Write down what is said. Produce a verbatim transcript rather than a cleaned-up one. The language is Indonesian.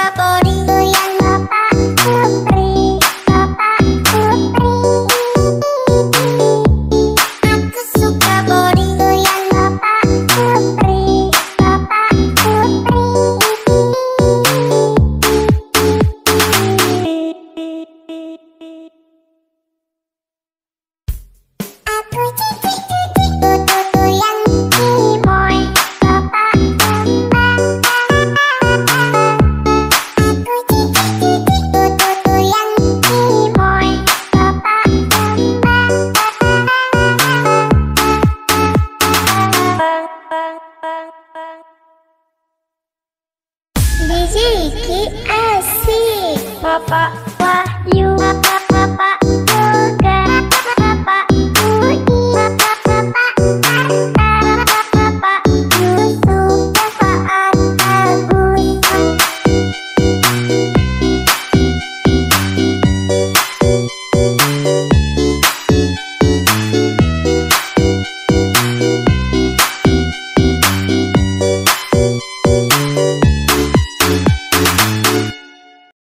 body goyang Bapak Supri, Bapak Supri. Aku suka body goyang Bapak Supri, Bapak Supri. Aku cicik cicik tutu goyang Cimoy, Bapak Kembang. Aku cicik cicik tutu goyang Cimoy, Bapak Kembang. D J Ki asik, Bapak Wahyu, Bapak Bapak Yoga, Bapak Budi, Bapak Bapak